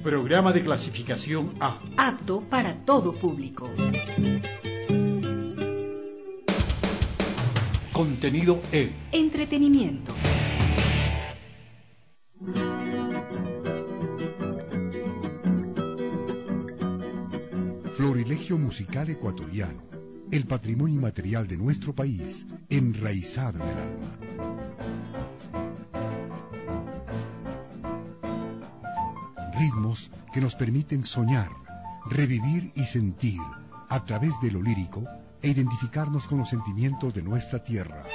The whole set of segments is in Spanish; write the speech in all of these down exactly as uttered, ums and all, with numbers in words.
Programa de clasificación A. Apto para todo público. Contenido E. Entretenimiento. Florilegio musical ecuatoriano, el patrimonio inmaterial de nuestro país, enraizado en el alma. Ritmos que nos permiten soñar, revivir y sentir a través de lo lírico e identificarnos con los sentimientos de nuestra tierra.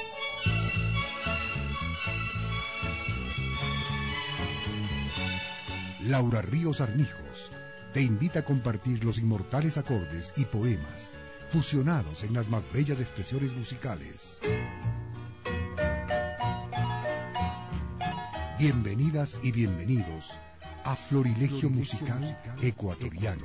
Laura Ríos Armijos te invita a compartir los inmortales acordes y poemas fusionados en las más bellas expresiones musicales. Bienvenidas y bienvenidos a Florilegio Musical Ecuatoriano.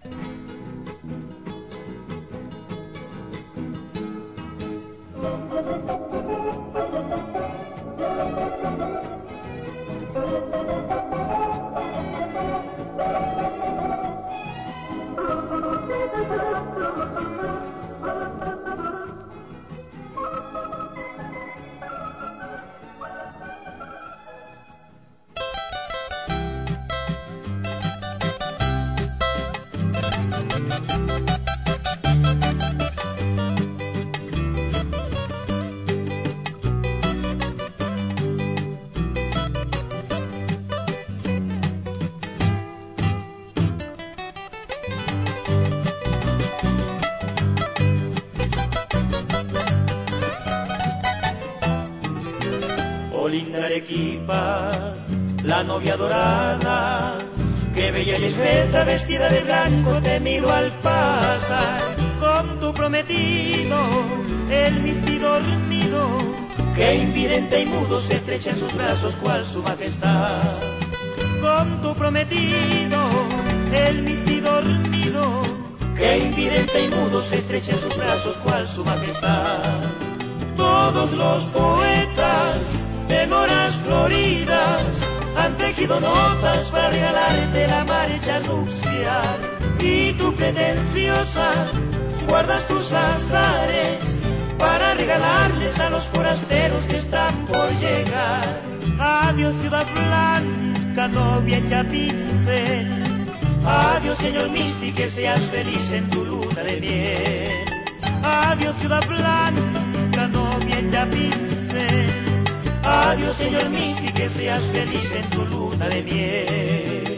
Linda Arequipa, la novia dorada, que bella y esbelta vestida de blanco te miro al pasar, con tu prometido, el misti dormido, que invidente y mudo se estrecha en sus brazos cual su majestad. Con tu prometido, el misti dormido, que invidente y mudo se estrecha en sus brazos cual su majestad. Todos los poetas en horas floridas han tejido notas para regalarte la marcha nupcial, y tú pretenciosa guardas tus azares para regalarles a los forasteros que están por llegar. Adiós ciudad blanca, novia hecha pincel, adiós señor Misti, que seas feliz en tu luna de miel. Adiós ciudad blanca, novia hecha pincel, adiós señor Misti, que seas feliz en tu luna de miel.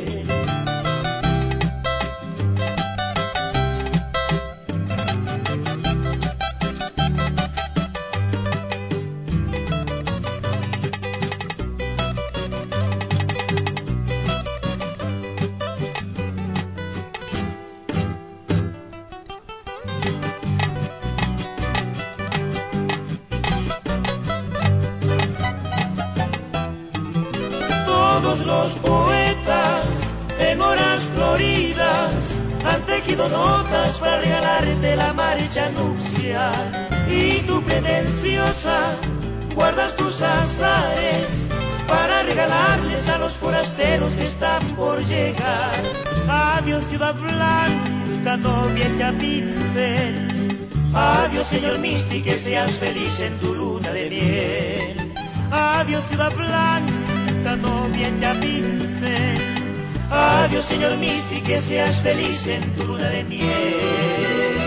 Todos los poetas en horas floridas han tejido notas para regalarte la marcha nupcial, y tú pretenciosa guardas tus azares para regalarles a los forasteros que están por llegar. Adiós ciudad blanca, novia hecha pincel, adiós señor Misti, que seas feliz en tu luna de miel. Adiós ciudad blanca, novia hecha pincel, adiós señor Misti, que seas feliz en tu luna de miel.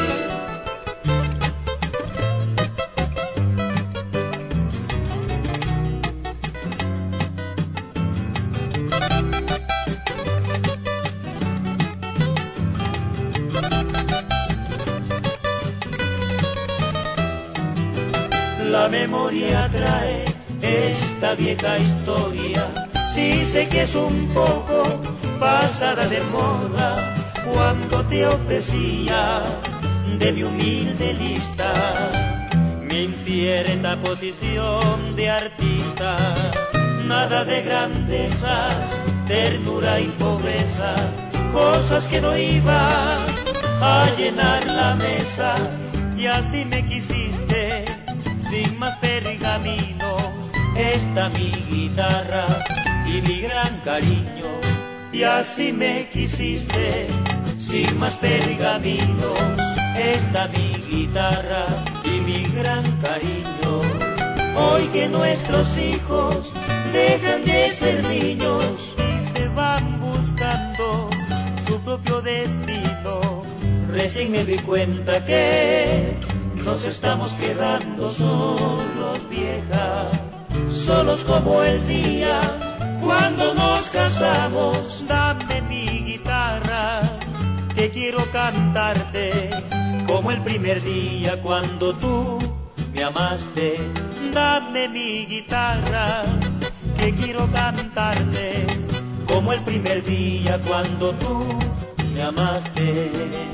La memoria trae esta vieja historia, sí sé que es un poco pasada de moda, cuando te ofrecía de mi humilde lista mi incierta posición de artista. Nada de grandezas, ternura y pobreza, cosas que no iban a llenar la mesa, y así me quisiste sin más pergamino. Esta mi guitarra y mi gran cariño y así me quisiste, sin más pergaminos, está mi guitarra y mi gran cariño. Hoy que nuestros hijos dejan de ser niños y se van buscando su propio destino, recién me di cuenta que nos estamos quedando solos, vieja, solos como el día cuando nos casamos. Dame mi guitarra, que quiero cantarte como el primer día cuando tú me amaste. Dame mi guitarra, que quiero cantarte como el primer día cuando tú me amaste.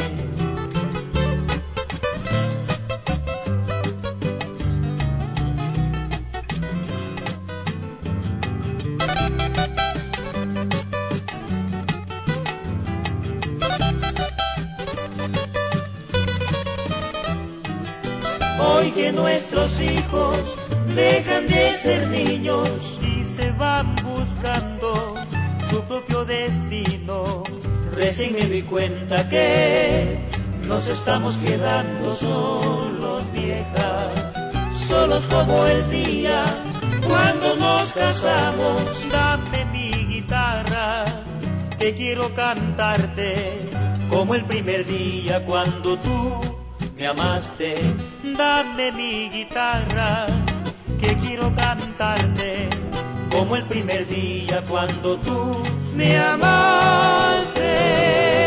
Hoy que nuestros hijos dejan de ser niños y se van buscando su propio destino, recién me di cuenta que nos estamos quedando solos, vieja, solos como el día cuando nos casamos. Dame mi guitarra, que quiero cantarte como el primer día cuando tú me amaste. Dame mi guitarra, que quiero cantarte como el primer día cuando tú me amaste.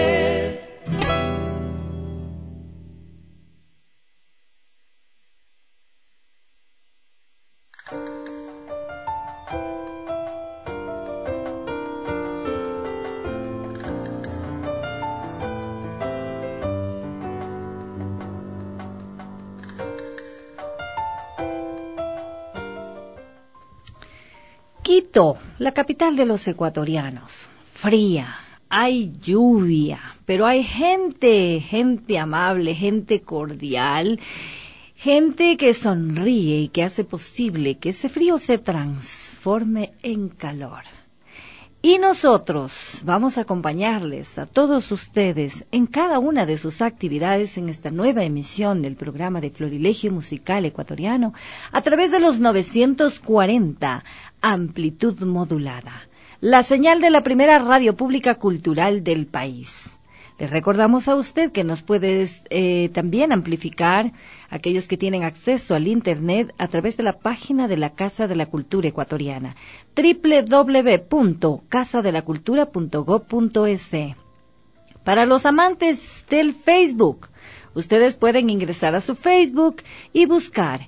Quito, la capital de los ecuatorianos, fría, hay lluvia, pero hay gente, gente amable, gente cordial, gente que sonríe y que hace posible que ese frío se transforme en calor. Y nosotros vamos a acompañarles a todos ustedes en cada una de sus actividades en esta nueva emisión del programa de Florilegio Musical Ecuatoriano a través de los novecientos cuarenta, amplitud modulada, la señal de la primera radio pública cultural del país. Les recordamos a usted que nos puede eh, también amplificar aquellos que tienen acceso al Internet a través de la página de la Casa de la Cultura Ecuatoriana, doble u doble u doble u punto casa de la cultura punto gob punto es. Para los amantes del Facebook, ustedes pueden ingresar a su Facebook y buscar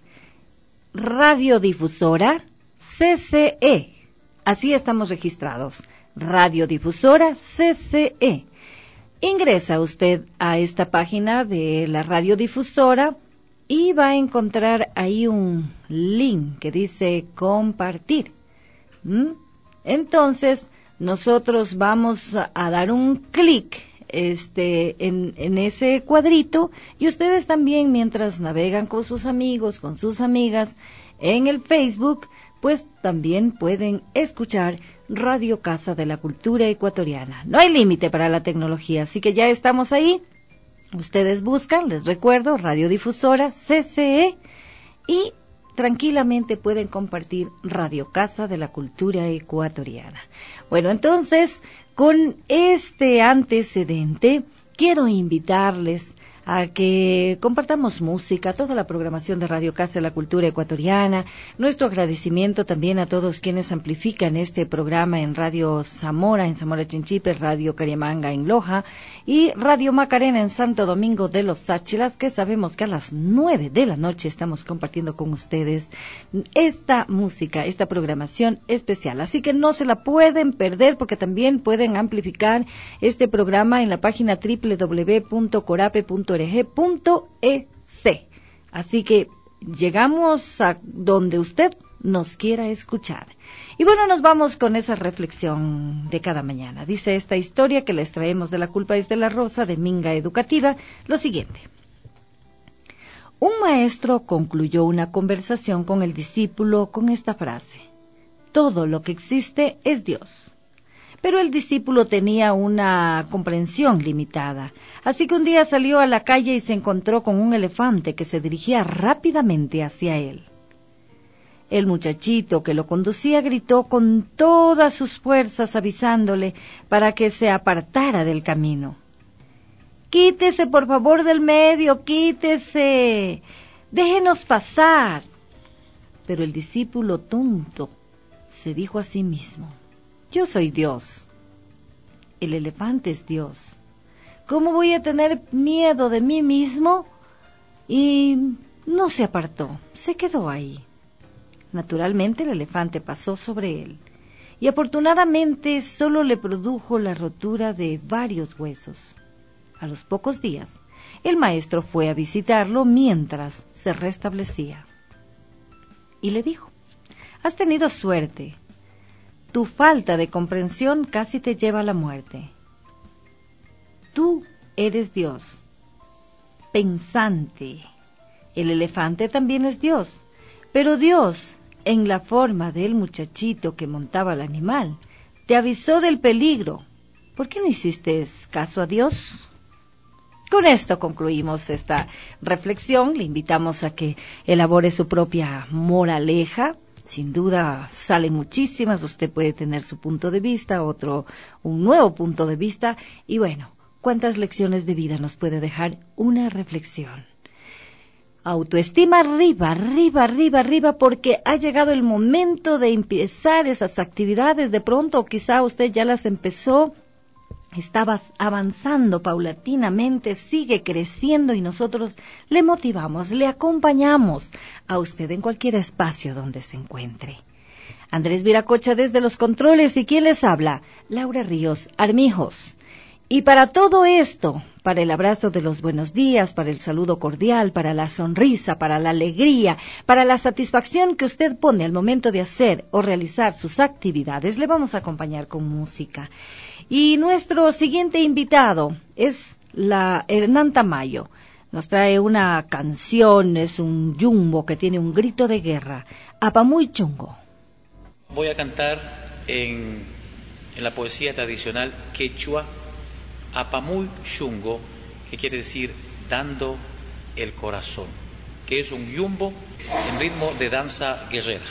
Radiodifusora C C E. Así estamos registrados, Radiodifusora C C E. Ingresa usted a esta página de la radiodifusora y va a encontrar ahí un link que dice compartir. ¿Mm? Entonces, nosotros vamos a, a dar un clic este, en, en ese cuadrito y ustedes también, mientras navegan con sus amigos, con sus amigas en el Facebook, pues también pueden escuchar Radio Casa de la Cultura Ecuatoriana. No hay límite para la tecnología, así que ya estamos ahí. Ustedes buscan, les recuerdo, Radiodifusora C C E y tranquilamente pueden compartir Radio Casa de la Cultura Ecuatoriana. Bueno, entonces, con este antecedente, quiero invitarles a que compartamos música, toda la programación de Radio Casa de la Cultura Ecuatoriana. Nuestro agradecimiento también a todos quienes amplifican este programa en Radio Zamora, en Zamora Chinchipe, Radio Cariamanga en Loja y Radio Macarena en Santo Domingo de los Sáchilas, que sabemos que a las nueve de la noche estamos compartiendo con ustedes esta música, esta programación especial. Así que no se la pueden perder porque también pueden amplificar este programa en la página doble u doble u doble u punto corape punto org punto e c. Así que llegamos a donde usted nos quiera escuchar. Y bueno, nos vamos con esa reflexión de cada mañana. Dice esta historia que les traemos de La culpa es de la rosa, de Minga Educativa, lo siguiente. Un maestro concluyó una conversación con el discípulo con esta frase: todo lo que existe es Dios. Pero el discípulo tenía una comprensión limitada, así que un día salió a la calle y se encontró con un elefante que se dirigía rápidamente hacia él. El muchachito que lo conducía gritó con todas sus fuerzas avisándole para que se apartara del camino. «Quítese, por favor, del medio, quítese, déjenos pasar». Pero el discípulo tonto se dijo a sí mismo: «Yo soy Dios. El elefante es Dios. ¿Cómo voy a tener miedo de mí mismo?» Y no se apartó, se quedó ahí. Naturalmente el elefante pasó sobre él y afortunadamente solo le produjo la rotura de varios huesos. A los pocos días, el maestro fue a visitarlo mientras se restablecía. Y le dijo: «Has tenido suerte. Tu falta de comprensión casi te lleva a la muerte. Tú eres Dios, pensante. El elefante también es Dios, pero Dios, en la forma del muchachito que montaba el animal, te avisó del peligro. ¿Por qué no hiciste caso a Dios?» Con esto concluimos esta reflexión. Le invitamos a que elabore su propia moraleja. Sin duda salen muchísimas. Usted puede tener su punto de vista, otro, un nuevo punto de vista. Y bueno, ¿cuántas lecciones de vida nos puede dejar una reflexión? Autoestima arriba, arriba, arriba, arriba, porque ha llegado el momento de empezar esas actividades. De pronto, quizá usted ya las empezó. Estabas avanzando paulatinamente, sigue creciendo y nosotros le motivamos, le acompañamos a usted en cualquier espacio donde se encuentre. Andrés Viracocha desde los controles, y ¿quién les habla? Laura Ríos Armijos. Y para todo esto, para el abrazo de los buenos días, para el saludo cordial, para la sonrisa, para la alegría, para la satisfacción que usted pone al momento de hacer o realizar sus actividades, le vamos a acompañar con música. Y nuestro siguiente invitado es la Hernán Tamayo. Nos trae una canción, es un yumbo que tiene un grito de guerra, Apamuy Chungo. Voy a cantar en, en la poesía tradicional quechua, Apamuy Chungo, que quiere decir dando el corazón, que es un yumbo en ritmo de danza guerrera.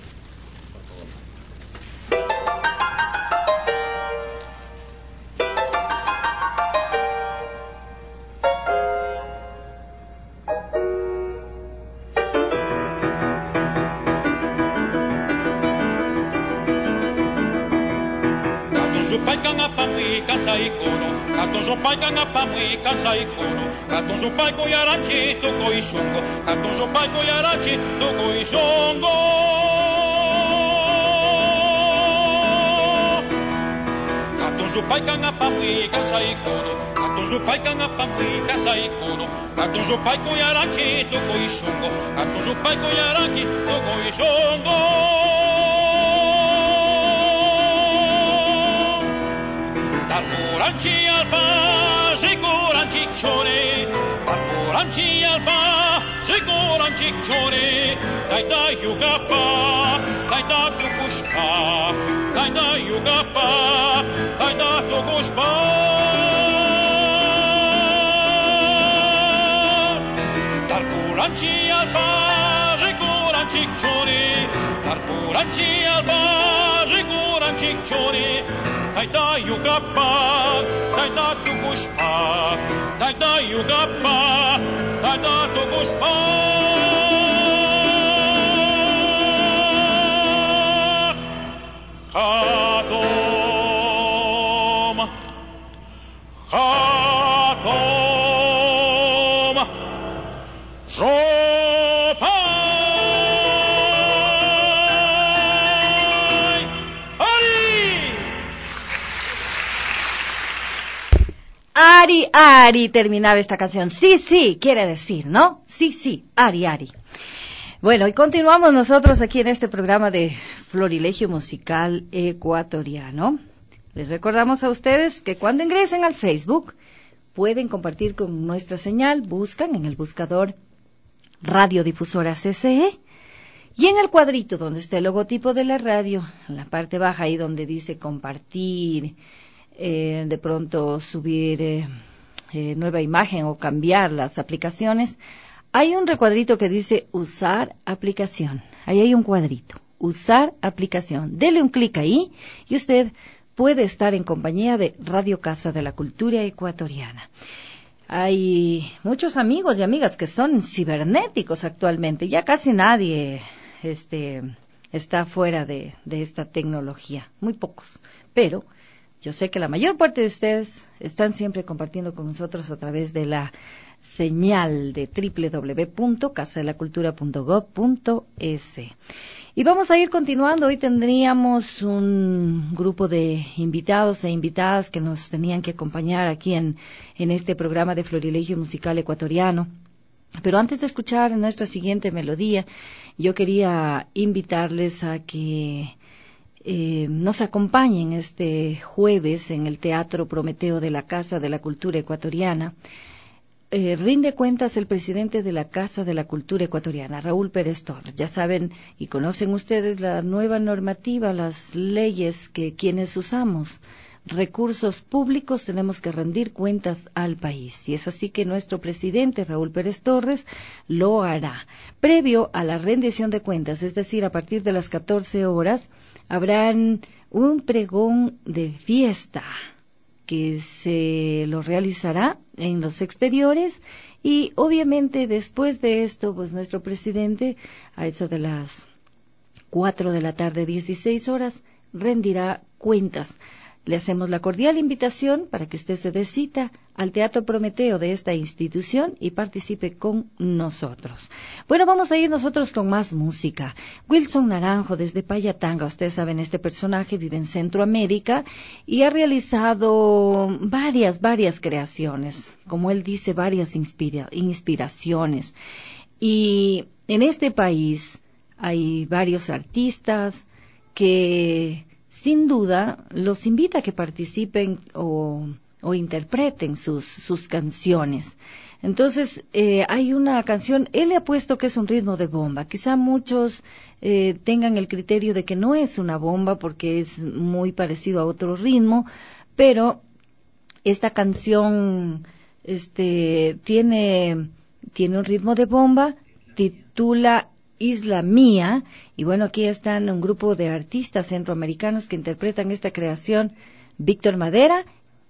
Katunzo paika ngapa mwi kasai kono Katunzo paiko yarachi toko isongo Katunzo paiko yarachi toko isongo Katunzo paika ngapa mwi kasai kono Katunzo paika ngapa mwi kasai kono Katunzo paiko yarachi toko isongo Katunzo paiko yarachi toko isongo Tarporanchi alba, sikoranchi chore. Tarporanchi alba, sikoranchi chore. Taita yugapa, taita tukushpa. Taita yugapa, taita tukushpa. Tarporanchi alba, sikoranchi chore. Tarporanchi alba, sikoranchi chore. Taita yugapa, taita tukushpa, taita yugapa, taita tukushpa. Hatom, hatom, zopa. Ari, Ari, terminaba esta canción. Sí, sí, quiere decir, ¿no? Sí, sí, Ari, Ari. Bueno, y continuamos nosotros aquí en este programa de Florilegio Musical Ecuatoriano. Les recordamos a ustedes que cuando ingresen al Facebook pueden compartir con nuestra señal, buscan en el buscador Radiodifusora C C E Y en el cuadrito donde está el logotipo de la radio, en la parte baja ahí donde dice compartir, eh, de pronto subir eh, eh, nueva imagen o cambiar las aplicaciones, hay un recuadrito que dice usar aplicación. Ahí hay un cuadrito, usar aplicación. Dele un clic ahí y usted puede estar en compañía de Radio Casa de la Cultura Ecuatoriana. Hay muchos amigos y amigas que son cibernéticos actualmente. Ya casi nadie este, está fuera de, de esta tecnología. Muy pocos. Pero yo sé que la mayor parte de ustedes están siempre compartiendo con nosotros a través de la señal de doble u doble u doble u punto casa de la cultura punto gob punto es. Y vamos a ir continuando. Hoy tendríamos un grupo de invitados e invitadas que nos tenían que acompañar aquí en, en este programa de Florilegio Musical Ecuatoriano. Pero antes de escuchar nuestra siguiente melodía, yo quería invitarles a que eh, nos acompañen este jueves en el Teatro Prometeo de la Casa de la Cultura Ecuatoriana. Eh, rinde cuentas el presidente de la Casa de la Cultura Ecuatoriana, Raúl Pérez Torres. Ya saben y conocen ustedes la nueva normativa, las leyes que quienes usamos recursos públicos tenemos que rendir cuentas al país. Y es así que nuestro presidente, Raúl Pérez Torres, lo hará. Previo a la rendición de cuentas, es decir, a partir de las catorce horas, habrán un pregón de fiesta que se lo realizará en los exteriores y obviamente después de esto, pues nuestro presidente a eso de las cuatro de la tarde, dieciséis horas, rendirá cuentas. Le hacemos la cordial invitación para que usted se dé cita al Teatro Prometeo de esta institución y participe con nosotros. Bueno, vamos a ir nosotros con más música. Wilson Naranjo desde Payatanga, ustedes saben, este personaje vive en Centroamérica y ha realizado varias, varias creaciones, como él dice, varias inspira- inspiraciones. Y en este país hay varios artistas que sin duda los invita a que participen o, o interpreten sus, sus canciones. Entonces, eh, hay una canción, él le ha puesto que es un ritmo de bomba. Quizá muchos eh, tengan el criterio de que no es una bomba porque es muy parecido a otro ritmo, pero esta canción este, tiene, tiene un ritmo de bomba, titula Isla Mía, y bueno, aquí están un grupo de artistas centroamericanos que interpretan esta creación, Víctor Madera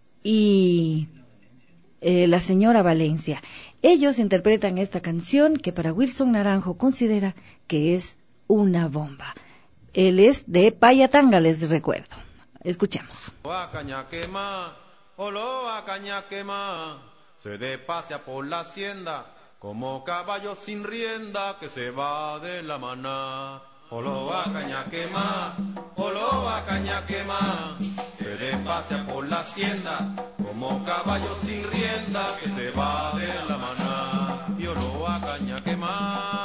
y eh, la señora Valencia. Ellos interpretan esta canción que para Wilson Naranjo considera que es una bomba. Él es de Payatanga, les recuerdo. Escuchemos. Se despacia por la hacienda como caballo sin rienda que se va de la maná. Oloa caña quema, oloa caña quema, se despacia por la hacienda como caballo sin rienda que se va de la maná. Y oloa caña quema.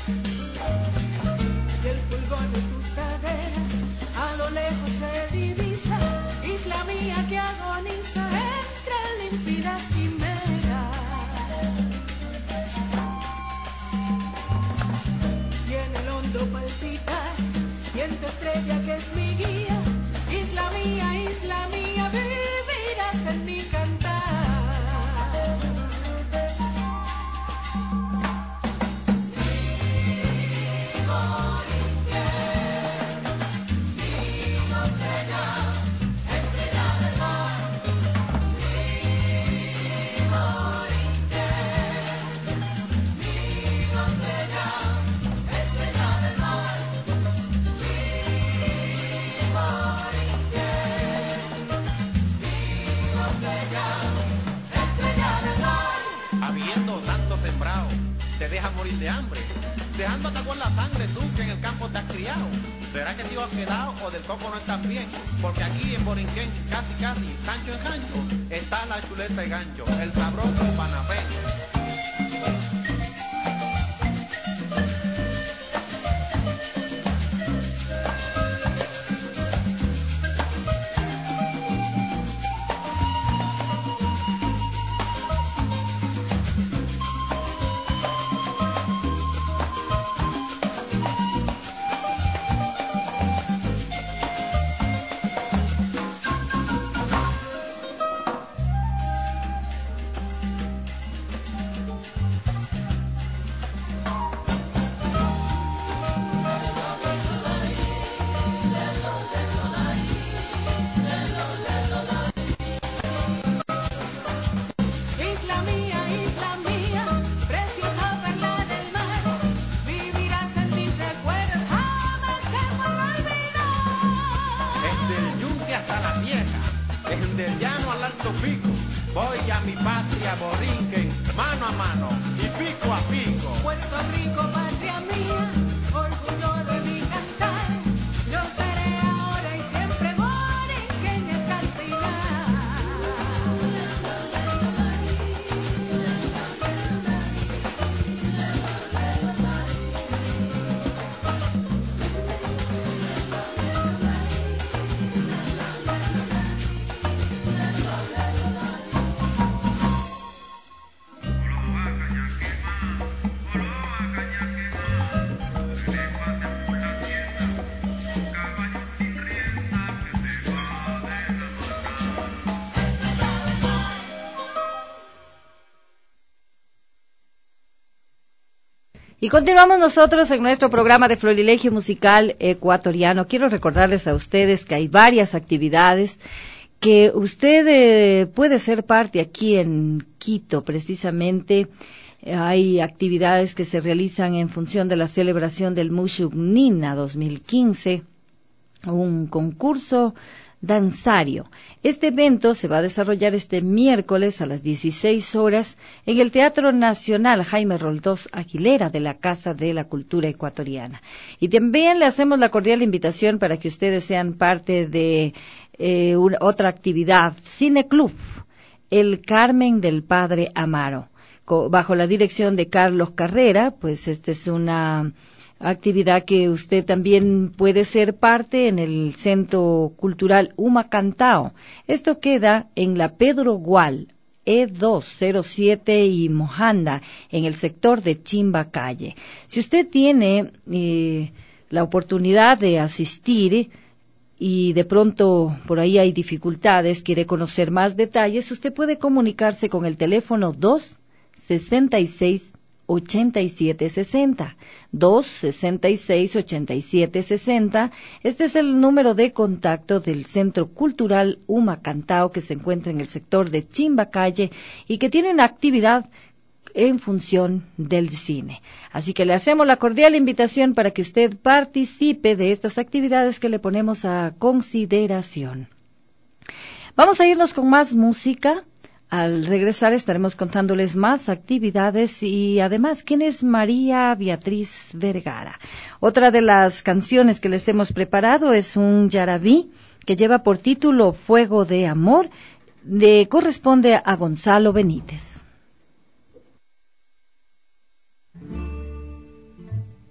Y el fulgor de tus caderas a lo lejos se divisa, isla mía que agoniza entre límpidas quimeras. Y en el hondo palpitar, y en tu estrella que es mi guía, isla mía, isla mía, vivirás en mi cantar. Habiendo tanto sembrado, te dejas morir de hambre, dejándote con la sangre tú que en el campo te has criado. ¿Será que te has quedado o del coco no estás bien? Porque aquí en Borinquén, casi casi, cancho en cancho, está la chuleta de gancho, el sabroso panapeño. Y continuamos nosotros en nuestro programa de Florilegio Musical Ecuatoriano. Quiero recordarles a ustedes que hay varias actividades que usted eh, puede ser parte aquí en Quito, precisamente. Hay actividades que se realizan en función de la celebración del Mushugnina dos mil quince, un concurso danzario. Este evento se va a desarrollar este miércoles a las dieciséis horas en el Teatro Nacional Jaime Roldós Aguilera de la Casa de la Cultura Ecuatoriana. Y también le hacemos la cordial invitación para que ustedes sean parte de eh, una, otra actividad, Cineclub, El Carmen del Padre Amaro, bajo la dirección de Carlos Carrera. Pues esta es una actividad que usted también puede ser parte en el Centro Cultural Humacantao. Esto queda en la Pedro Gual, E doscientos siete y Mojanda, en el sector de Chimbacalle. Si usted tiene eh, la oportunidad de asistir y de pronto por ahí hay dificultades, quiere conocer más detalles, usted puede comunicarse con el teléfono dos sesenta y seis ochenta y siete sesenta, dos sesenta y seis ochenta y siete sesenta. Este es el número de contacto del Centro Cultural Humacantao, que se encuentra en el sector de Chimbacalle y que tiene una actividad en función del cine. Así que le hacemos la cordial invitación para que usted participe de estas actividades que le ponemos a consideración. Vamos a irnos con más música. Al regresar estaremos contándoles más actividades y además quién es María Beatriz Vergara. Otra de las canciones que les hemos preparado es un yarabí que lleva por título Fuego de Amor, de, corresponde a Gonzalo Benítez.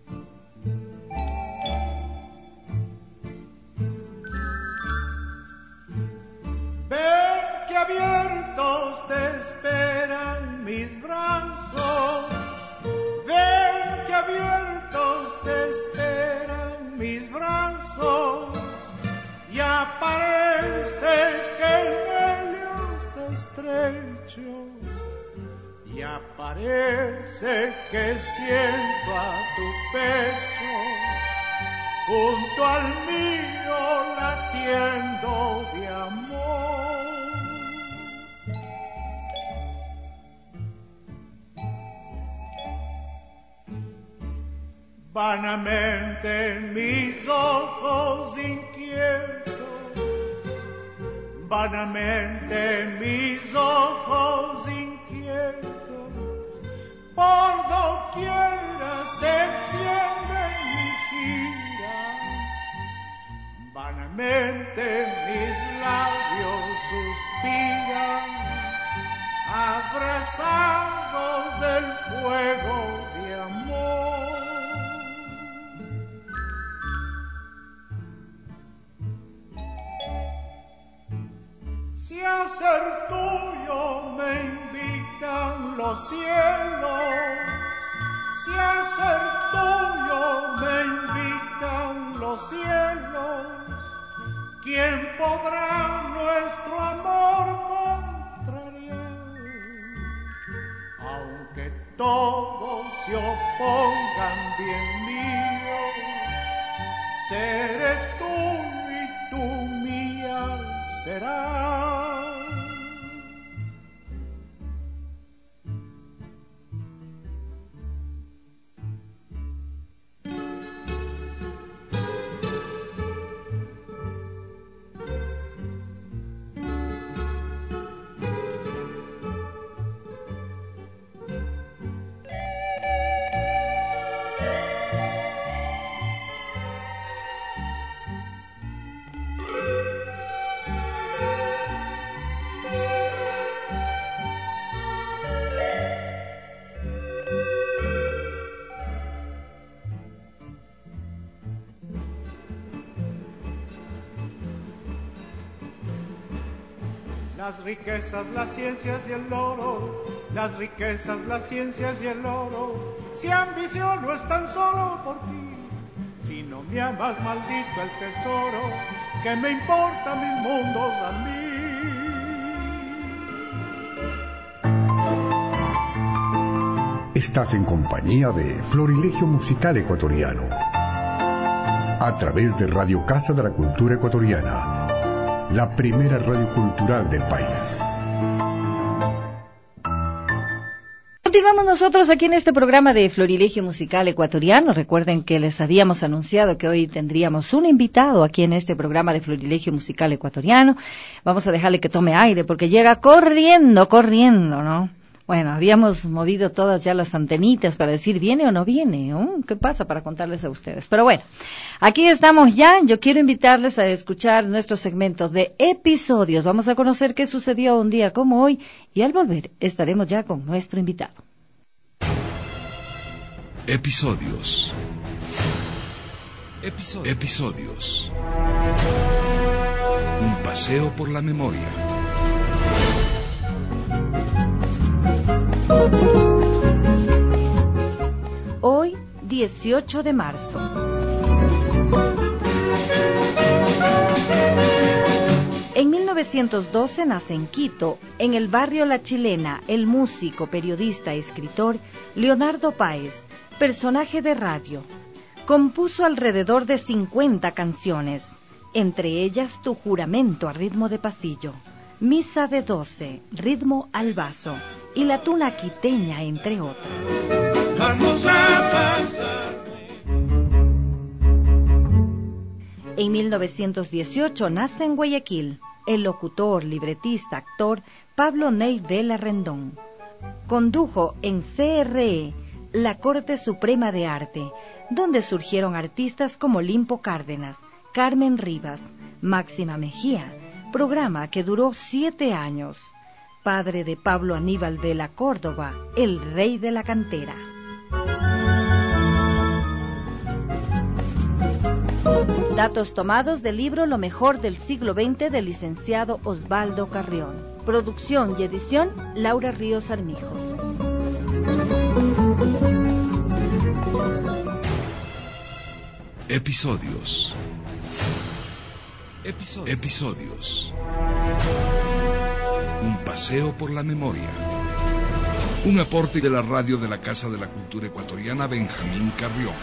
mis brazos, ven que abiertos te esperan mis brazos, y aparece que en ellos te estrecho, y aparece que siento a tu pecho, junto al mío latiendo de amor. Vanamente mis ojos inquietos, vanamente mis ojos inquietos, por doquiera se extienden mi gira, vanamente mis labios suspiran, abrasados del fuego de amor. Si a ser tuyo me invitan los cielos, si a ser tuyo me invitan los cielos, ¿quién podrá nuestro amor contrariar? Aunque todos se opongan, bien mío, seré tuyo y tú mía serás. Las riquezas, las ciencias y el oro, las riquezas, las ciencias y el oro, si ambiciono es tan solo por ti, si no me amas maldito el tesoro, que me importa mil mundos a mí. Estás en compañía de Florilegio Musical Ecuatoriano, a través de Radio Casa de la Cultura Ecuatoriana, la primera radio cultural del país. Continuamos nosotros aquí en este programa de Florilegio Musical Ecuatoriano. Recuerden que les habíamos anunciado que hoy tendríamos un invitado aquí en este programa de Florilegio Musical Ecuatoriano. Vamos a dejarle que tome aire porque llega corriendo, corriendo, ¿no? Bueno, habíamos movido todas ya las antenitas para decir viene o no viene, ¿no? ¿Qué pasa para contarles a ustedes? Pero bueno, aquí estamos ya. Yo quiero invitarles a escuchar nuestro segmento de episodios. Vamos a conocer qué sucedió un día como hoy y al volver estaremos ya con nuestro invitado. Episodios. Episodios. Episodios. Un paseo por la memoria. Hoy, dieciocho de marzo. En mil novecientos doce nace en Quito, en el barrio La Chilena, el músico, periodista y escritor Leonardo Páez, personaje de radio. Compuso alrededor de cincuenta canciones, entre ellas Tu juramento a ritmo de pasillo, Misa de doce, ritmo al vaso, y La tuna quiteña, entre otras. Vamos a pasar. En mil novecientos dieciocho nace en Guayaquil el locutor, libretista, actor Pablo Ney Vela Rendón. Condujo en C R E la Corte Suprema de Arte, donde surgieron artistas como Limpo Cárdenas, Carmen Rivas, Máxima Mejía, programa que duró siete años. Padre de Pablo Aníbal Vela Córdoba, el rey de la cantera. Datos tomados del libro Lo mejor del siglo veinte del licenciado Osvaldo Carrión. Producción y edición Laura Ríos Armijos. Episodios. Episodios. Episodios. Un paseo por la memoria. Un aporte de la radio de la Casa de la Cultura Ecuatoriana Benjamín Carrión.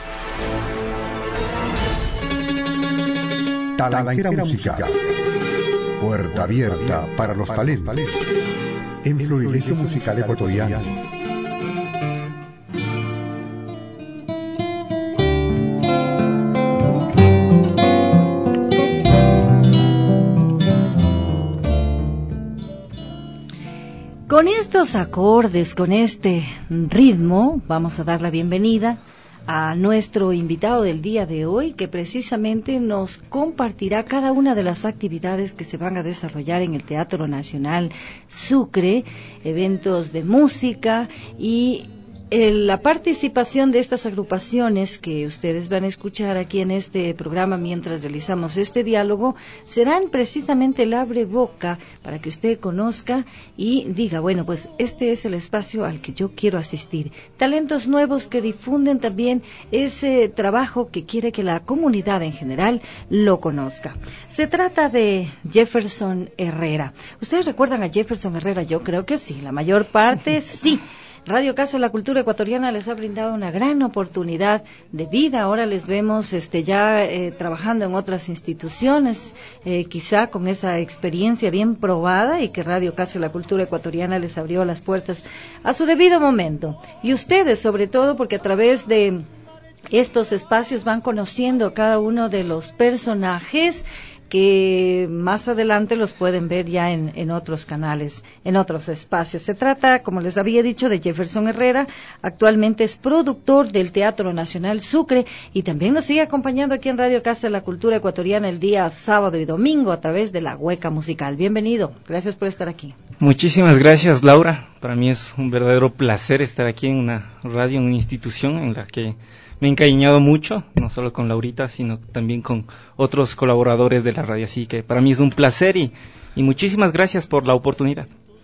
Talanquera musical. Puerta abierta para los talentos. En Florilegio Musical Ecuatoriano. Con estos acordes, con este ritmo, vamos a dar la bienvenida a nuestro invitado del día de hoy, que precisamente nos compartirá cada una de las actividades que se van a desarrollar en el Teatro Nacional Sucre, eventos de música y eh, la participación de estas agrupaciones que ustedes van a escuchar aquí en este programa mientras realizamos este diálogo, serán precisamente el abreboca para que usted conozca y diga, bueno, pues este es el espacio al que yo quiero asistir. Talentos nuevos que difunden también ese trabajo que quiere que la comunidad en general lo conozca. Se trata de Jefferson Herrera. ¿Ustedes recuerdan a Jefferson Herrera? Yo creo que sí, la mayor parte sí. Radio Casa de la Cultura Ecuatoriana les ha brindado una gran oportunidad de vida. Ahora les vemos este, ya eh, trabajando en otras instituciones, eh, quizá con esa experiencia bien probada y que Radio Casa de la Cultura Ecuatoriana les abrió las puertas a su debido momento. Y ustedes, sobre todo, porque a través de estos espacios van conociendo cada uno de los personajes que más adelante los pueden ver ya en, en otros canales, en otros espacios. Se trata, como les había dicho, de Jefferson Herrera. Actualmente es productor del Teatro Nacional Sucre y también nos sigue acompañando aquí en Radio Casa de la Cultura Ecuatoriana el día sábado y domingo a través de La Hueca Musical. Bienvenido, gracias por estar aquí. Muchísimas gracias, Laura. Para mí es un verdadero placer estar aquí en una radio, en una institución en la que me he encariñado mucho, no solo con Laurita, sino también con otros colaboradores de la radio. Así que para mí es un placer y, y muchísimas gracias por la oportunidad.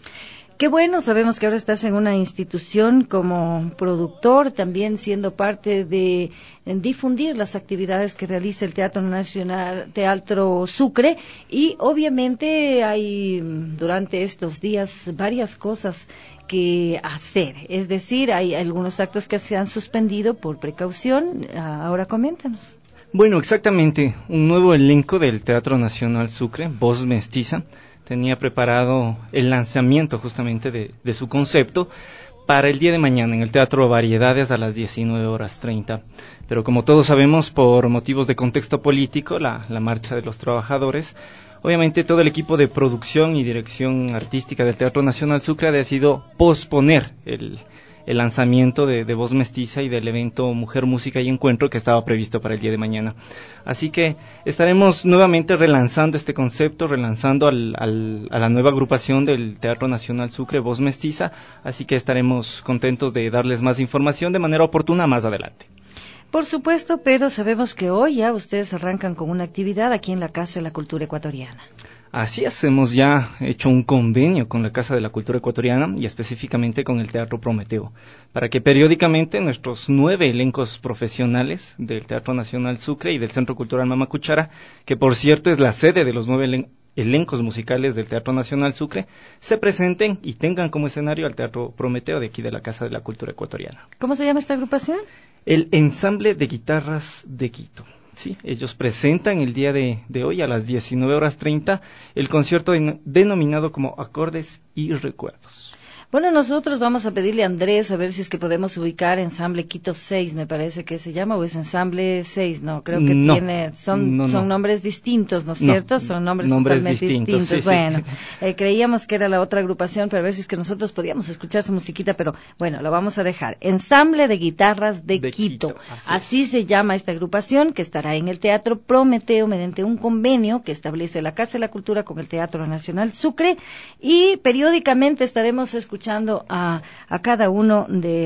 Qué bueno, sabemos que ahora estás en una institución como productor, también siendo parte de difundir las actividades que realiza el Teatro Nacional, Teatro Sucre, y obviamente hay durante estos días varias cosas que hacer, es decir, hay algunos actos que se han suspendido por precaución. Ahora coméntanos. Bueno, exactamente, un nuevo elenco del Teatro Nacional Sucre, Voz Mestiza, tenía preparado el lanzamiento justamente de, de su concepto para el día de mañana en el Teatro Variedades a las diecinueve horas treinta. Pero como todos sabemos, por motivos de contexto político, la, la marcha de los trabajadores, obviamente todo el equipo de producción y dirección artística del Teatro Nacional Sucre ha decidido posponer el, el lanzamiento de, de Voz Mestiza y del evento Mujer, Música y Encuentro que estaba previsto para el día de mañana. Así que estaremos nuevamente relanzando este concepto, relanzando al, al, a la nueva agrupación del Teatro Nacional Sucre, Voz Mestiza, así que estaremos contentos de darles más información de manera oportuna más adelante. Por supuesto, pero sabemos que hoy ya ustedes arrancan con una actividad aquí en la Casa de la Cultura Ecuatoriana. Así es, hemos ya hecho un convenio con la Casa de la Cultura Ecuatoriana y específicamente con el Teatro Prometeo, para que periódicamente nuestros nueve elencos profesionales del Teatro Nacional Sucre y del Centro Cultural Mama Cuchara, que por cierto es la sede de los nueve elen- elencos musicales del Teatro Nacional Sucre, se presenten y tengan como escenario al Teatro Prometeo de aquí de la Casa de la Cultura Ecuatoriana. ¿Cómo se llama esta agrupación? El Ensamble de Guitarras de Quito. Sí, ellos presentan el día de, de hoy a las diecinueve horas treinta el concierto en, denominado como Acordes y Recuerdos. Bueno, nosotros vamos a pedirle a Andrés a ver si es que podemos ubicar Ensamble Quito seis, me parece que se llama, o es Ensamble seis, no, creo que no, tiene, son, no, son no. nombres distintos, ¿no es no, cierto? Son nombres, nombres totalmente distintos. distintos. Sí, bueno, sí. Eh, creíamos que era la otra agrupación, pero a ver si es que nosotros podíamos escuchar su musiquita, pero bueno, lo vamos a dejar. Ensamble de Guitarras de, de Quito, Quito así, así se llama esta agrupación, que estará en el Teatro Prometeo mediante un convenio que establece la Casa de la Cultura con el Teatro Nacional Sucre, y periódicamente estaremos escuchando a a cada uno de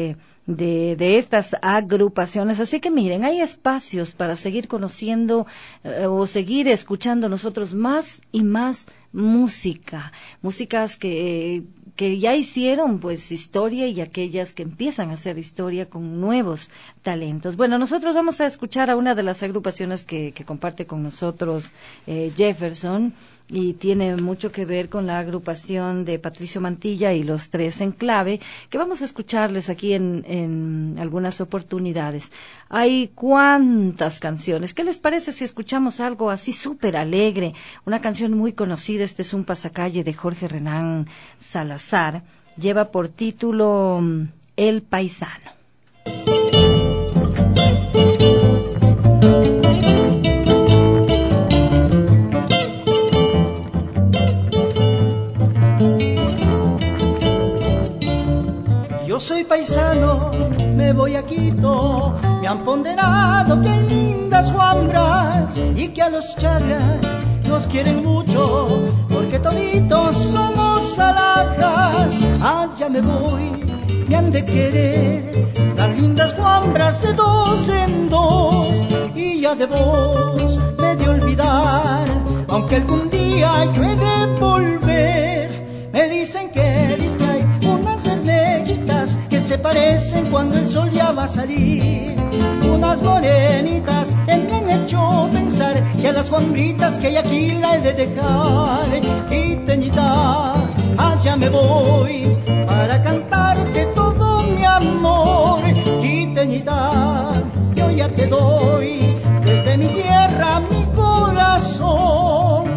de, de estas agrupaciones. Así que miren, hay espacios para seguir conociendo eh, o seguir escuchando nosotros más y más música, músicas que, que ya hicieron pues historia y aquellas que empiezan a hacer historia con nuevos talentos. Bueno, nosotros vamos a escuchar a una de las agrupaciones que, que comparte con nosotros eh, Jefferson, y tiene mucho que ver con la agrupación de Patricio Mantilla y Los Tres en Clave, que vamos a escucharles aquí en, en algunas oportunidades. Hay cuántas canciones. ¿Qué les parece si escuchamos algo así súper alegre? Una canción muy conocida, este es un pasacalle de Jorge Renán Salazar, lleva por título El Paisano. Yo soy paisano, me voy a Quito, me han ponderado que hay lindas guambras y que a los chagras nos quieren mucho, porque toditos somos alhajas. Allá me voy, me han de querer las lindas guambras de dos en dos, y ya de vos me de olvidar, aunque algún día yo he de volver. Me dicen que diste hay unas bermejitas que se parecen cuando el sol ya va a salir, unas morenitas que me han hecho pensar que a las guambritas que hay aquí la he de dejar. Quiteñita, allá me voy para cantarte todo mi amor. Quiteñita, yo ya te doy desde mi tierra mi corazón.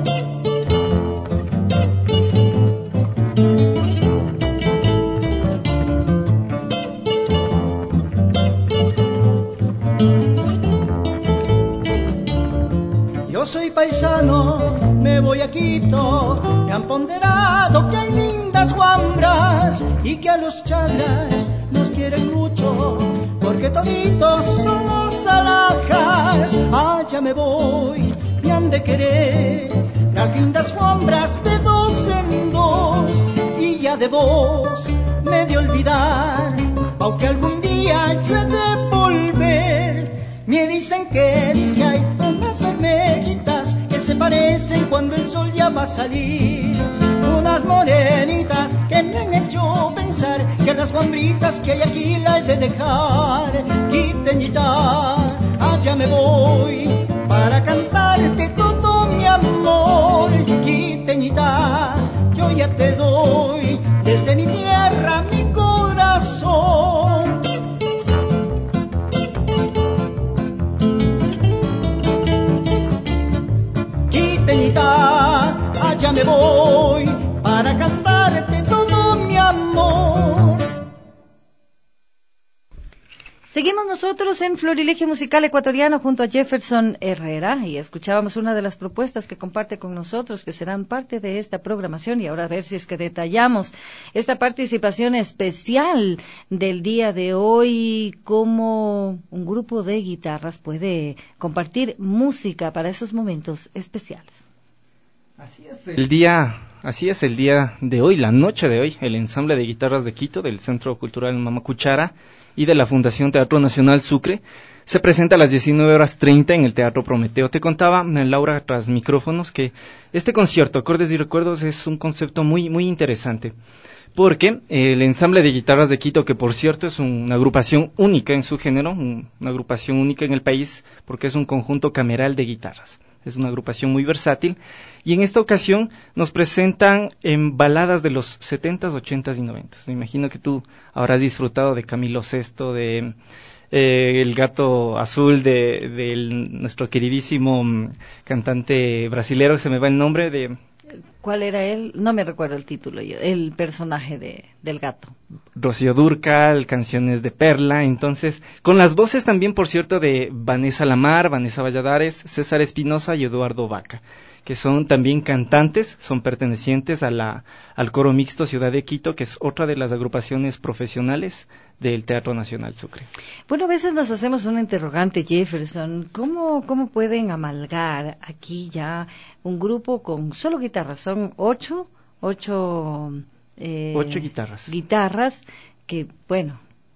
Yo soy paisano, me voy a Quito, me han ponderado que hay lindas guambras y que a los chagras nos quieren mucho, porque toditos somos alhajas. Allá me voy, me han de querer las lindas guambras de dos en dos, y ya de vos me de olvidar, aunque algún día yo he de volver. Me dicen que dice que hay unas bermejitas que se parecen cuando el sol ya va a salir, unas morenitas que me han hecho pensar que las guambritas que hay aquí la he de dejar. Quiteñita, allá me voy para cantarte todo mi amor. Quiteñita, yo ya te doy desde mi tierra mi corazón. Allá me voy para cantarte todo mi amor. Seguimos nosotros en Florilegio Musical Ecuatoriano junto a Jefferson Herrera, y escuchábamos una de las propuestas que comparte con nosotros, que serán parte de esta programación, y ahora a ver si es que detallamos esta participación especial del día de hoy, cómo un grupo de guitarras puede compartir música para esos momentos especiales. Así es el día, así es el día de hoy, la noche de hoy, el ensamble de guitarras de Quito del Centro Cultural Mama Cuchara y de la Fundación Teatro Nacional Sucre se presenta a las diecinueve horas treinta en el Teatro Prometeo. Te contaba, Laura, tras micrófonos, que este concierto, Acordes y Recuerdos, es un concepto muy, muy interesante, porque el ensamble de guitarras de Quito, que por cierto es una agrupación única en su género, una agrupación única en el país, porque es un conjunto cameral de guitarras. Es una agrupación muy versátil, y en esta ocasión nos presentan en baladas de los setentas, ochentas y noventas. Me imagino que tú habrás disfrutado de Camilo Sesto, de eh, El Gato Azul, de, de el, nuestro queridísimo um, cantante brasilero, se me va el nombre, de... ¿Cuál era él? No me recuerdo el título, el personaje de, del gato. Rocío Dúrcal, canciones de Perla. Entonces, con las voces también, por cierto, de Vanessa Lamar, Vanessa Valladares, César Espinosa y Eduardo Vaca, que son también cantantes, son pertenecientes a la, al Coro Mixto Ciudad de Quito, que es otra de las agrupaciones profesionales del Teatro Nacional Sucre. Bueno, a veces nos hacemos una interrogante, Jefferson, ¿cómo, cómo pueden amalgar aquí ya un grupo con solo guitarras? Son ocho, ocho, eh, ocho guitarras. Guitarras que, bueno,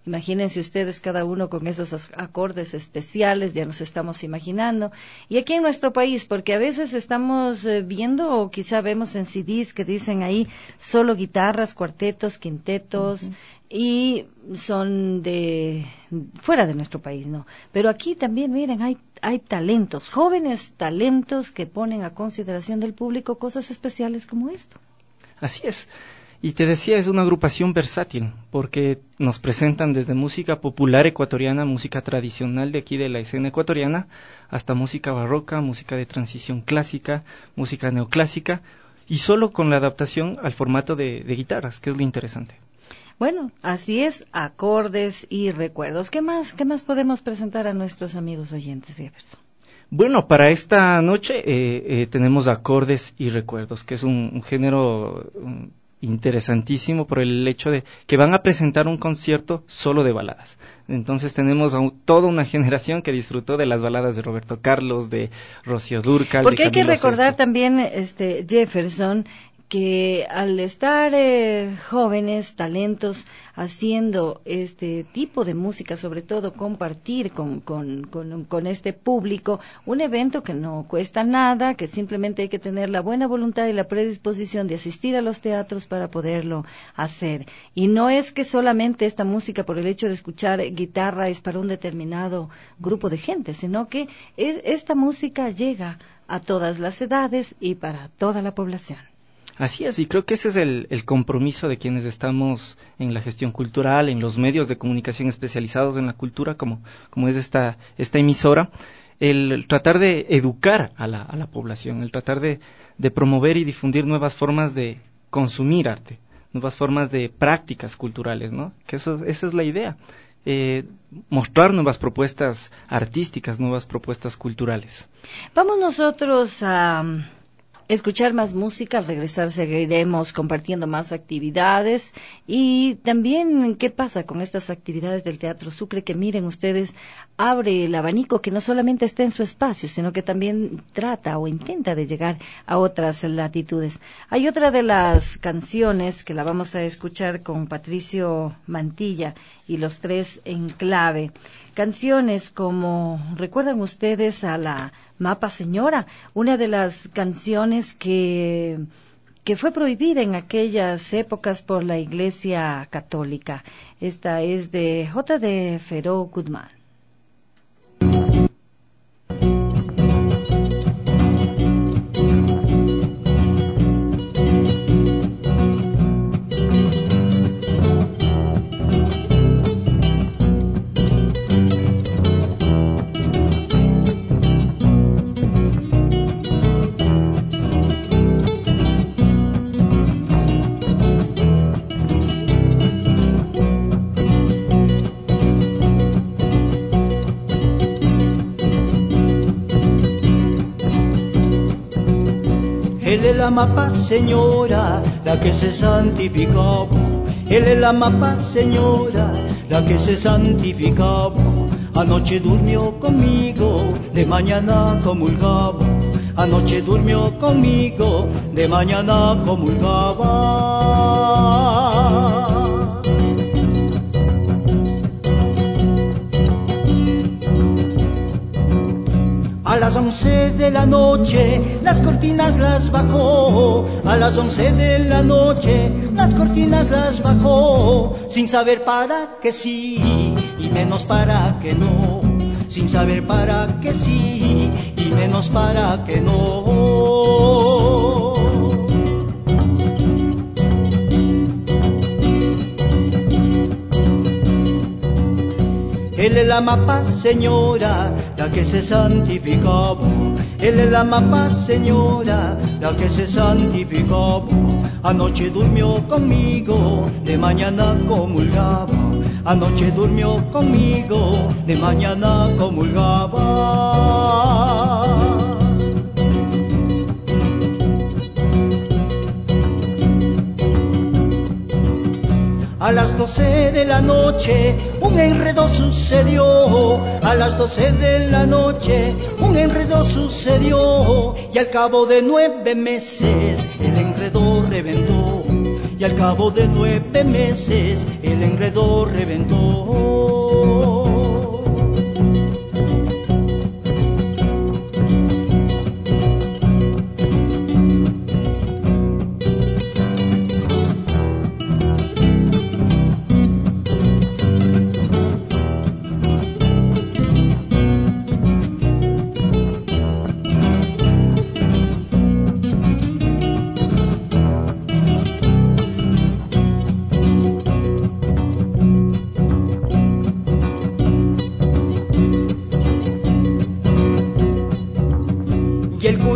Imagínense ustedes cada uno con esos acordes especiales, ya nos estamos imaginando. Y aquí en nuestro país, porque a veces estamos eh, viendo o quizá vemos en C Ds que dicen ahí solo guitarras, cuartetos, quintetos, uh-huh. y son de fuera de nuestro país, ¿no? Pero aquí también, miren, hay hay talentos, jóvenes talentos que ponen a consideración del público cosas especiales como esto. Así es. Y te decía, es una agrupación versátil, porque nos presentan desde música popular ecuatoriana, música tradicional de aquí de la escena ecuatoriana, hasta música barroca, música de transición clásica, música neoclásica, y solo con la adaptación al formato de, de guitarras, que es lo interesante. Bueno, así es, acordes y recuerdos. ¿Qué más, qué más podemos presentar a nuestros amigos oyentes, Jefferson? Bueno, para esta noche eh, eh, tenemos acordes y recuerdos, que es un, un género un, interesantísimo por el hecho de que van a presentar un concierto solo de baladas. Entonces tenemos a un, toda una generación que disfrutó de las baladas de Roberto Carlos, de Rocío Dúrcal, porque de hay que recordar Sesto. también, este Jefferson, que al estar eh, jóvenes, talentos, haciendo este tipo de música, sobre todo compartir con, con, con, con este público, un evento que no cuesta nada, que simplemente hay que tener la buena voluntad y la predisposición de asistir a los teatros para poderlo hacer. Y no es que solamente esta música, por el hecho de escuchar guitarra, es para un determinado grupo de gente, sino que es, esta música llega a todas las edades y para toda la población. Así es, y creo que ese es el, el compromiso de quienes estamos en la gestión cultural, en los medios de comunicación especializados en la cultura, como, como es esta, esta emisora, el, el tratar de educar a la, a la población, el tratar de, de promover y difundir nuevas formas de consumir arte, nuevas formas de prácticas culturales, ¿no? Que eso, esa es la idea, eh, mostrar nuevas propuestas artísticas, nuevas propuestas culturales. Vamos nosotros a escuchar más música. Al regresar seguiremos compartiendo más actividades y también qué pasa con estas actividades del Teatro Sucre, que miren ustedes, abre el abanico, que no solamente está en su espacio, sino que también trata o intenta de llegar a otras latitudes. Hay otra de las canciones que la vamos a escuchar con Patricio Mantilla y los Tres en Clave. Canciones como, ¿recuerdan ustedes a la Mapa Señora? Una de las canciones que, que fue prohibida en aquellas épocas por la Iglesia Católica. Esta es de J. de Feró Guzmán. Él es la Mapa Señora, la que se santificaba. Él es la Mapa Señora, la que se santificaba. Anoche durmió conmigo, de mañana comulgaba. Anoche durmió conmigo, de mañana comulgaba. A las once de la noche las cortinas las bajó, a las once de la noche las cortinas las bajó, sin saber para qué sí y menos para qué no, sin saber para qué sí y menos para qué no. Él es la Mapa Señora, la que se santificaba. Él es la Mapa Señora, la que se santificaba. Anoche durmió conmigo, de mañana comulgaba. Anoche durmió conmigo, de mañana comulgaba. A las doce de la noche un enredo sucedió, a las doce de la noche un enredo sucedió, y al cabo de nueve meses el enredo reventó, y al cabo de nueve meses el enredo reventó.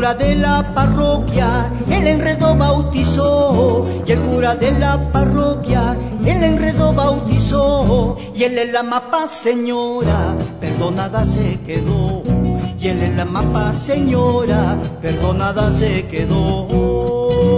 cura de la parroquia el enredo bautizó, y el cura de la parroquia el enredo bautizó, y él en la mapa señora perdonada se quedó, y él en la mapa señora perdonada se quedó.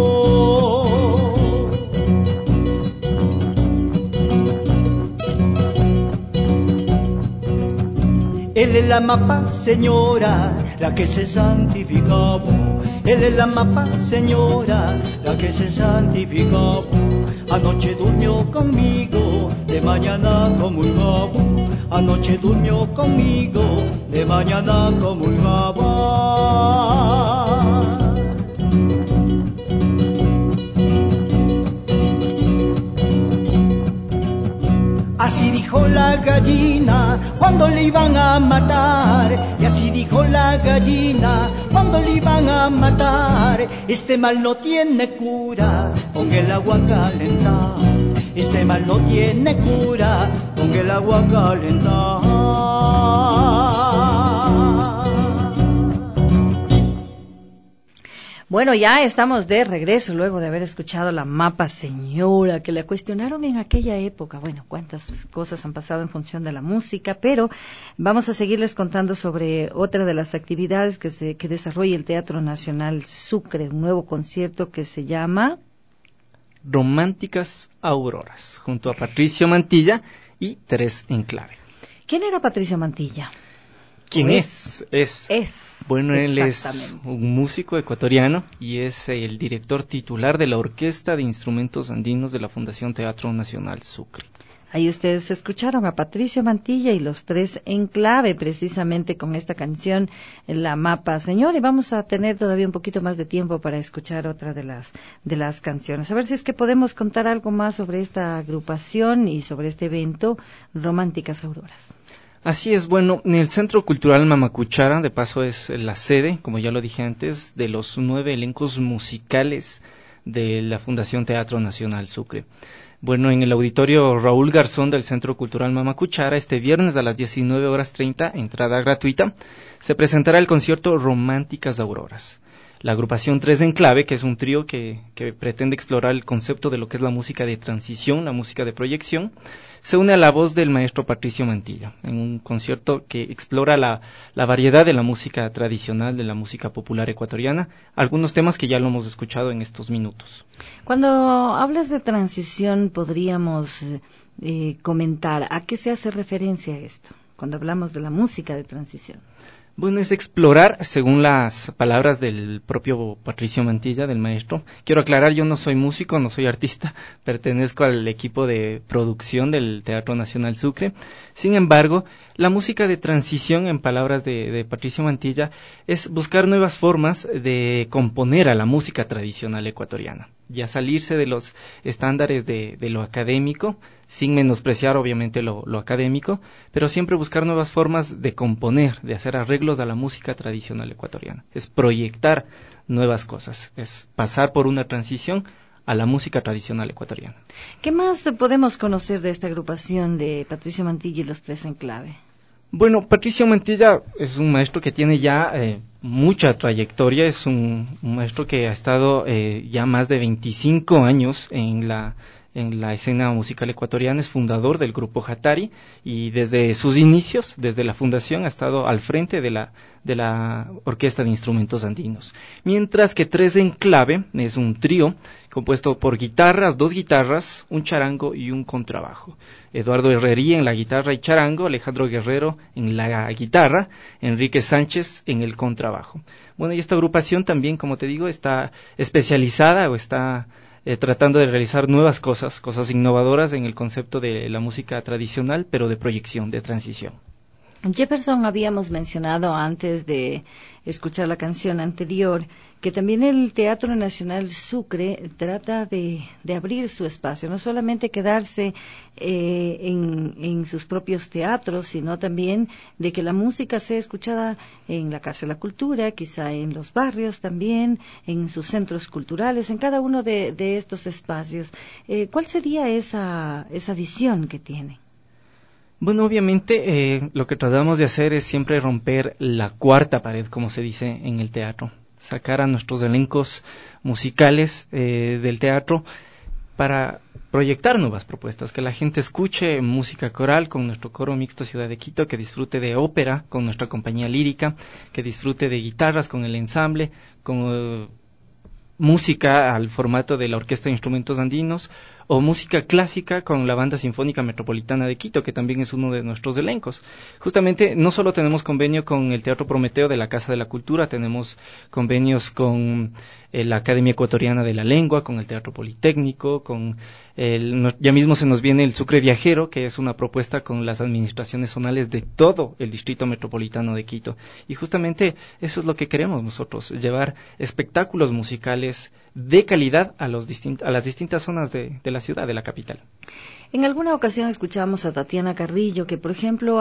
Él es la mapa señora, la que se santificaba. Él es la mapa señora, la que se santificaba. Anoche durmió conmigo, de mañana comulgaba. Anoche durmió conmigo, de mañana comulgaba. Así dijo la gallina cuando le iban a matar, y así dijo la gallina cuando le iban a matar. Este mal no tiene cura, ponga el agua calentar. Este mal no tiene cura, ponga el agua calentar. Bueno, ya estamos de regreso luego de haber escuchado la mapa señora, que la cuestionaron en aquella época. Bueno, cuántas cosas han pasado en función de la música, pero vamos a seguirles contando sobre otra de las actividades que se que desarrolla el Teatro Nacional Sucre, un nuevo concierto que se llama Románticas Auroras, junto a Patricio Mantilla y Tres en Clave. ¿Quién era Patricio Mantilla? ¿Quién es? Es. Es. Bueno, él es un músico ecuatoriano y es el director titular de la Orquesta de Instrumentos Andinos de la Fundación Teatro Nacional Sucre. Ahí ustedes escucharon a Patricio Mantilla y los Tres en Clave, precisamente con esta canción, La Mapa Señor, y vamos a tener todavía un poquito más de tiempo para escuchar otra de las de las canciones. A ver si es que podemos contar algo más sobre esta agrupación y sobre este evento, Románticas Auroras. Así es, bueno, el Centro Cultural Mamacuchara, de paso, es la sede, como ya lo dije antes, de los nueve elencos musicales de la Fundación Teatro Nacional Sucre. Bueno, en el auditorio Raúl Garzón del Centro Cultural Mamacuchara, este viernes a las diecinueve horas treinta, entrada gratuita, se presentará el concierto Románticas Auroras. La agrupación Tres en Clave, que es un trío que, que pretende explorar el concepto de lo que es la música de transición, la música de proyección, se une a la voz del maestro Patricio Mantilla, en un concierto que explora la, la variedad de la música tradicional, de la música popular ecuatoriana, algunos temas que ya lo hemos escuchado en estos minutos. Cuando hablas de transición, podríamos eh, comentar a qué se hace referencia esto, cuando hablamos de la música de transición. Bueno, es explorar, según las palabras del propio Patricio Mantilla, del maestro. Quiero aclarar, yo no soy músico, no soy artista, pertenezco al equipo de producción del Teatro Nacional Sucre. Sin embargo, la música de transición, en palabras de, de Patricio Mantilla, es buscar nuevas formas de componer a la música tradicional ecuatoriana. Ya salirse de los estándares de, de lo académico, sin menospreciar obviamente lo, lo académico, pero siempre buscar nuevas formas de componer, de hacer arreglos a la música tradicional ecuatoriana. Es proyectar nuevas cosas, es pasar por una transición a la música tradicional ecuatoriana. ¿Qué más podemos conocer de esta agrupación de Patricio Mantilla y los Tres en Clave? Bueno, Patricio Mantilla es un maestro que tiene ya eh, mucha trayectoria, es un, un maestro que ha estado eh, ya más de veinticinco años en la en la escena musical ecuatoriana, es fundador del grupo Hatari y desde sus inicios, desde la fundación, ha estado al frente de la de la Orquesta de Instrumentos Andinos. Mientras que Tres en Clave es un trío compuesto por guitarras, dos guitarras, un charango y un contrabajo. Eduardo Herrería en la guitarra y charango, Alejandro Guerrero en la guitarra, Enrique Sánchez en el contrabajo. Bueno, y esta agrupación también, como te digo, está especializada o está Eh, tratando de realizar nuevas cosas, cosas innovadoras en el concepto de la música tradicional, pero de proyección, de transición. Jefferson, habíamos mencionado antes de escuchar la canción anterior que también el Teatro Nacional Sucre trata de, de abrir su espacio, no solamente quedarse eh, en, en sus propios teatros, sino también de que la música sea escuchada en la Casa de la Cultura, quizá en los barrios también, en sus centros culturales, en cada uno de, de estos espacios. Eh, ¿Cuál sería esa, esa visión que tiene? Bueno, obviamente eh, lo que tratamos de hacer es siempre romper la cuarta pared, como se dice en el teatro. sacar a nuestros elencos musicales eh, del teatro para proyectar nuevas propuestas, que la gente escuche música coral con nuestro coro mixto Ciudad de Quito, que disfrute de ópera con nuestra compañía lírica, que disfrute de guitarras con el ensamble, con uh, música al formato de la Orquesta de Instrumentos Andinos, o música clásica con la Banda Sinfónica Metropolitana de Quito, que también es uno de nuestros elencos. Justamente, no solo tenemos convenio con el Teatro Prometeo de la Casa de la Cultura, tenemos convenios con eh, la Academia Ecuatoriana de la Lengua, con el Teatro Politécnico, con el, no, ya mismo se nos viene el Sucre Viajero, que es una propuesta con las administraciones zonales de todo el Distrito Metropolitano de Quito. Y justamente eso es lo que queremos nosotros, llevar espectáculos musicales de calidad a, los distint- a las distintas zonas de, de la ciudad, de la capital. En alguna ocasión escuchamos a Tatiana Carrillo que, por ejemplo,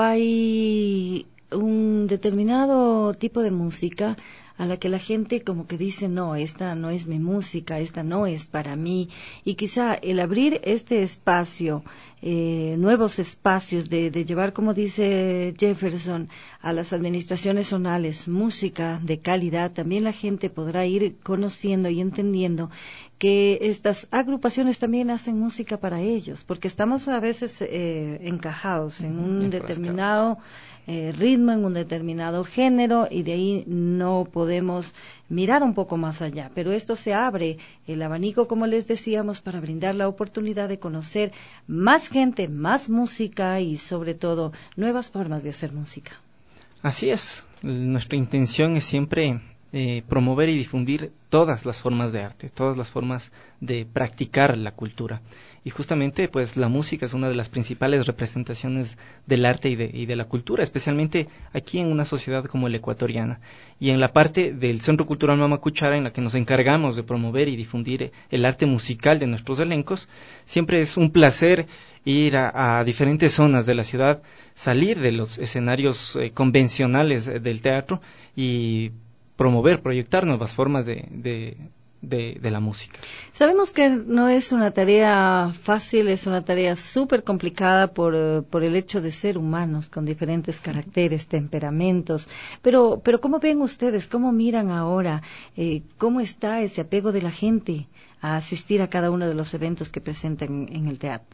hay un determinado tipo de música a la que la gente como que dice, no, esta no es mi música, esta no es para mí, y quizá el abrir este espacio, eh, nuevos espacios de, de llevar, como dice Jefferson, a las administraciones zonales música de calidad, también la gente podrá ir conociendo y entendiendo que estas agrupaciones también hacen música para ellos, porque estamos a veces eh, encajados en un determinado eh, ritmo, en un determinado género, y de ahí no podemos mirar un poco más allá. Pero esto se abre el abanico, como les decíamos, para brindar la oportunidad de conocer más gente, más música y sobre todo nuevas formas de hacer música. Así es, nuestra intención es siempre Eh, promover y difundir todas las formas de arte, todas las formas de practicar la cultura. Y justamente, pues, la música es una de las principales representaciones del arte y de, y de la cultura, especialmente aquí en una sociedad como la ecuatoriana. Y en la parte del Centro Cultural Mama Cuchara, en la que nos encargamos de promover y difundir el arte musical de nuestros elencos, siempre es un placer ir a, a diferentes zonas de la ciudad, salir de los escenarios eh, convencionales eh, del teatro y promover, proyectar nuevas formas de, de, de, de la música. Sabemos que no es una tarea fácil, es una tarea súper complicada por, por el hecho de ser humanos con diferentes caracteres, temperamentos, pero, pero ¿cómo ven ustedes? ¿Cómo miran ahora? Eh, ¿Cómo está ese apego de la gente a asistir a cada uno de los eventos que presentan en el teatro?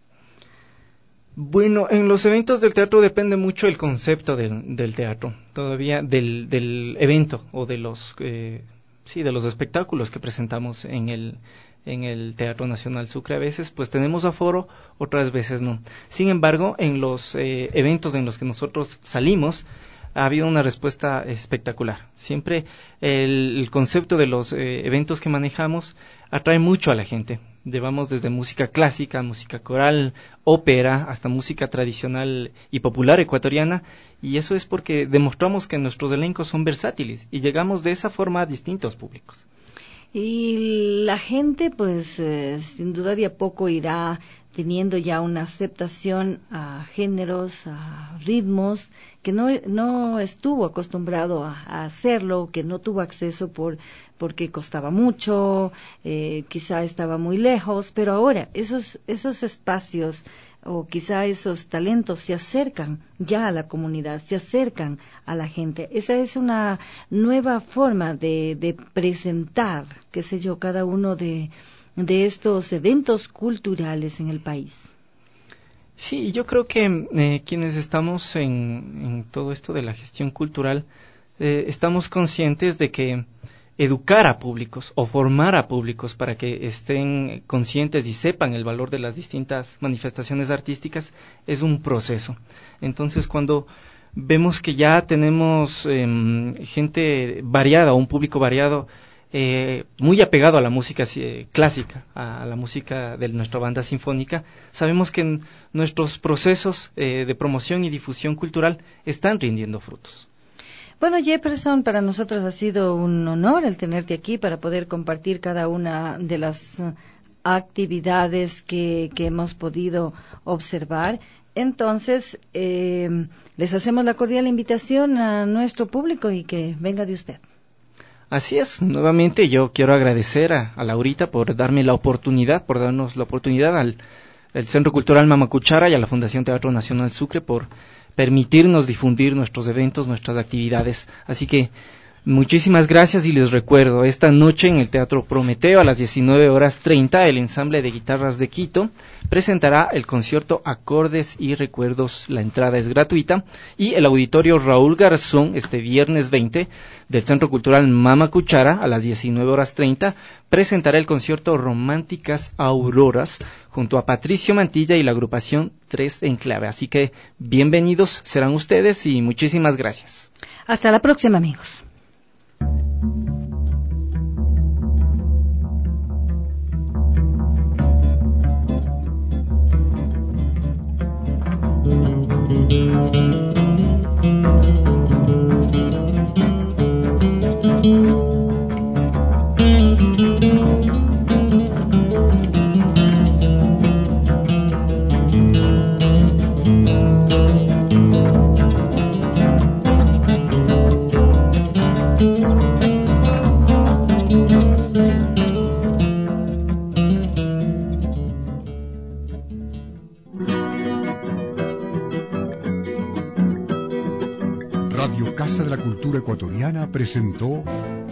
Bueno, en los eventos del teatro depende mucho el concepto del, del teatro, todavía del, del evento o de los eh, sí de los espectáculos que presentamos en el en el Teatro Nacional Sucre. A veces pues tenemos aforo, otras veces no. Sin embargo, en los eh, eventos en los que nosotros salimos ha habido una respuesta espectacular. Siempre el, el concepto de los eh, eventos que manejamos atrae mucho a la gente. Llevamos desde música clásica, música coral, ópera, hasta música tradicional y popular ecuatoriana, y eso es porque demostramos que nuestros elencos son versátiles y llegamos de esa forma a distintos públicos. Y la gente, pues, eh, sin duda de a poco irá teniendo ya una aceptación a géneros, a ritmos, que no, no estuvo acostumbrado a, a hacerlo, que no tuvo acceso por porque costaba mucho, eh, quizá estaba muy lejos, pero ahora esos, esos espacios o quizá esos talentos se acercan ya a la comunidad, se acercan a la gente. Esa es una nueva forma de, de presentar, qué sé yo, cada uno de, de estos eventos culturales en el país. Sí, yo creo que eh, quienes estamos en, en todo esto de la gestión cultural, eh, estamos conscientes de que educar a públicos o formar a públicos para que estén conscientes y sepan el valor de las distintas manifestaciones artísticas es un proceso. Entonces, cuando vemos que ya tenemos eh, gente variada o un público variado, eh, muy apegado a la música eh, clásica, a la música de nuestra banda sinfónica, sabemos que en nuestros procesos eh, de promoción y difusión cultural están rindiendo frutos. Bueno, Jefferson, para nosotros ha sido un honor el tenerte aquí para poder compartir cada una de las actividades que, que hemos podido observar. Entonces, eh, les hacemos la cordial invitación a nuestro público y que venga de usted. Así es, nuevamente yo quiero agradecer a, a Laurita por darme la oportunidad, por darnos la oportunidad al, al Centro Cultural Mama Cuchara y a la Fundación Teatro Nacional Sucre por permitirnos difundir nuestros eventos, nuestras actividades. Así que Muchísimas gracias y les recuerdo, esta noche en el Teatro Prometeo a las diecinueve horas treinta, el ensamble de guitarras de Quito presentará el concierto Acordes y Recuerdos. La entrada es gratuita, y el Auditorio Raúl Garzón este viernes veinte del Centro Cultural Mama Cuchara a las diecinueve horas treinta presentará el concierto Románticas Auroras junto a Patricio Mantilla y la agrupación Tres en Clave. Así que bienvenidos serán ustedes y muchísimas gracias. Hasta la próxima, amigos. Radio Casa de la Cultura Ecuatoriana presentó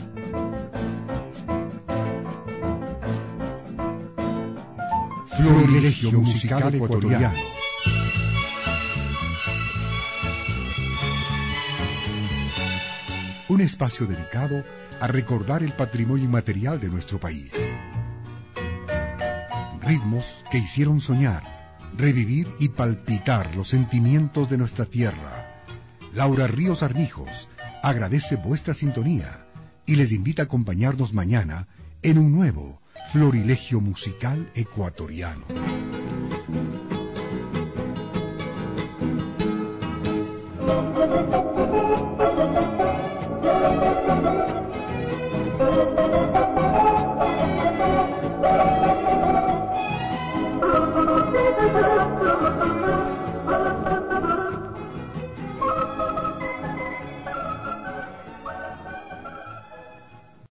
Florilegio Musical Ecuatoriano. Un espacio dedicado a recordar el patrimonio inmaterial de nuestro país. Ritmos que hicieron soñar, revivir y palpitar los sentimientos de nuestra tierra. Laura Ríos Armijos agradece vuestra sintonía y les invita a acompañarnos mañana en un nuevo Florilegio Musical Ecuatoriano. Thank you.